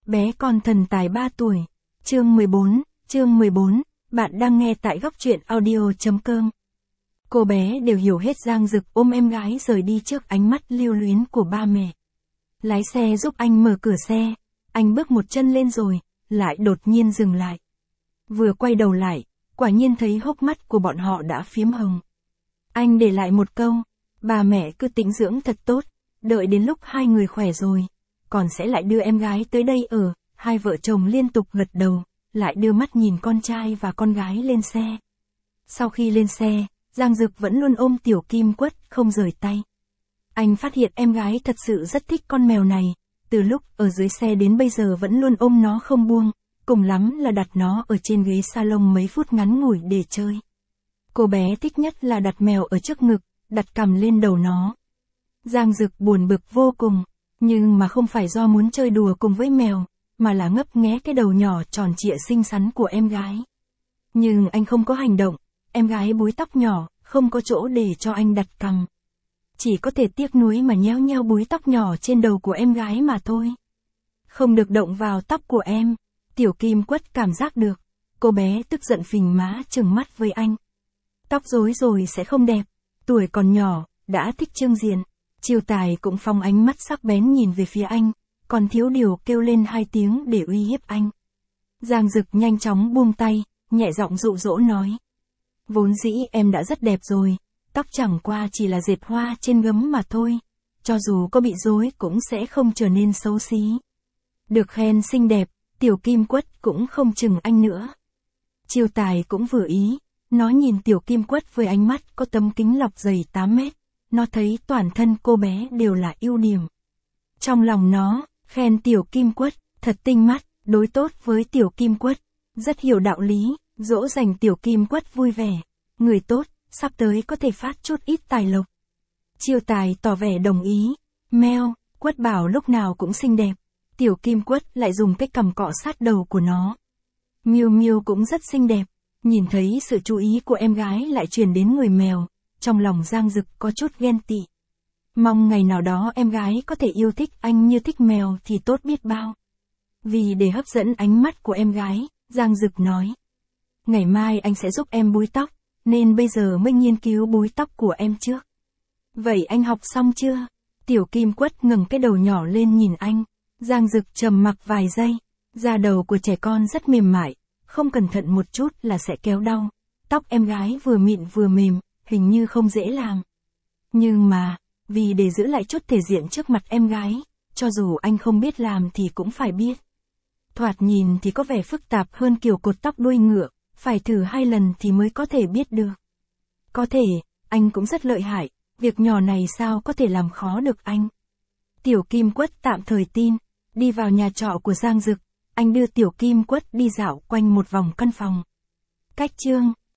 Bé con thần tài 3 tuổi. Chương 14, bạn đang nghe tại góc truyện audio.com. Cô bé đều hiểu hết. Giang Dực ôm em gái rời đi trước ánh mắt lưu luyến của ba mẹ. Lái xe giúp anh mở cửa xe, anh bước một chân lên rồi, lại đột nhiên dừng lại. Vừa quay đầu lại, quả nhiên thấy hốc mắt của bọn họ đã phiếm hồng. Anh để lại một câu, bà mẹ cứ tĩnh dưỡng thật tốt, đợi đến lúc hai người khỏe rồi, còn sẽ lại đưa em gái tới đây ở. Hai vợ chồng liên tục gật đầu, lại đưa mắt nhìn con trai và con gái lên xe. Sau khi lên xe, Giang Dực vẫn luôn ôm Tiểu Kim Quất không rời tay. Anh phát hiện em gái thật sự rất thích con mèo này, từ lúc ở dưới xe đến bây giờ vẫn luôn ôm nó không buông, cùng lắm là đặt nó ở trên ghế salon mấy phút ngắn ngủi để chơi. Cô bé thích nhất là đặt mèo ở trước ngực, đặt cằm lên đầu nó. Giang Dực buồn bực vô cùng, nhưng mà không phải do muốn chơi đùa cùng với mèo, mà là ngấp nghé cái đầu nhỏ tròn trịa xinh xắn của em gái. Nhưng anh không có hành động, em gái búi tóc nhỏ, không có chỗ để cho anh đặt cằm. Chỉ có thể tiếc nuối mà nhéo nhéo búi tóc nhỏ trên đầu của em gái mà thôi. Không được động vào tóc của em, Tiểu Kim Quất cảm giác được. Cô bé tức giận phình má trừng mắt với anh. Tóc rối rồi sẽ không đẹp, tuổi còn nhỏ, đã thích trưng diện. Chiêu Tài cũng phóng ánh mắt sắc bén nhìn về phía anh, còn thiếu điều kêu lên 2 tiếng để uy hiếp anh. Giang Dực nhanh chóng buông tay, nhẹ giọng dụ dỗ nói. Vốn dĩ em đã rất đẹp rồi, tóc chẳng qua chỉ là dệt hoa trên gấm mà thôi, cho dù có bị rối cũng sẽ không trở nên xấu xí. Được khen xinh đẹp, Tiểu Kim Quất cũng không chừng anh nữa. Chiêu Tài cũng vừa ý, nó nhìn Tiểu Kim Quất với ánh mắt có tấm kính lọc dày 8 mét, nó thấy toàn thân cô bé đều là ưu điểm. Trong lòng nó, khen Tiểu Kim Quất, thật tinh mắt, đối tốt với Tiểu Kim Quất, rất hiểu đạo lý, dỗ dành Tiểu Kim Quất vui vẻ. Người tốt, sắp tới có thể phát chút ít tài lộc. Chiêu Tài tỏ vẻ đồng ý. Meo, Quất bảo lúc nào cũng xinh đẹp. Tiểu Kim Quất lại dùng cái cằm cọ sát đầu của nó. Miu Miu cũng rất xinh đẹp. Nhìn thấy sự chú ý của em gái lại truyền đến người mèo, trong lòng Giang Dực có chút ghen tị. Mong ngày nào đó em gái có thể yêu thích anh như thích mèo thì tốt biết bao. Vì để hấp dẫn ánh mắt của em gái, Giang Dực nói. Ngày mai anh sẽ giúp em búi tóc, nên bây giờ mới nghiên cứu búi tóc của em trước. Vậy anh học xong chưa? Tiểu Kim Quất ngẩng cái đầu nhỏ lên nhìn anh. Giang Dực trầm mặc vài giây. Da đầu của trẻ con rất mềm mại, không cẩn thận một chút là sẽ kéo đau. Tóc em gái vừa mịn vừa mềm, hình như không dễ làm. Nhưng mà, vì để giữ lại chút thể diện trước mặt em gái, cho dù anh không biết làm thì cũng phải biết. Thoạt nhìn thì có vẻ phức tạp hơn kiểu cột tóc đuôi ngựa, phải thử 2 lần thì mới có thể biết được. Có thể, anh cũng rất lợi hại, việc nhỏ này sao có thể làm khó được anh. Tiểu Kim Quất tạm thời tin. Đi vào nhà trọ của Giang Dực, anh đưa Tiểu Kim Quất đi dạo quanh một vòng căn phòng. Cách chương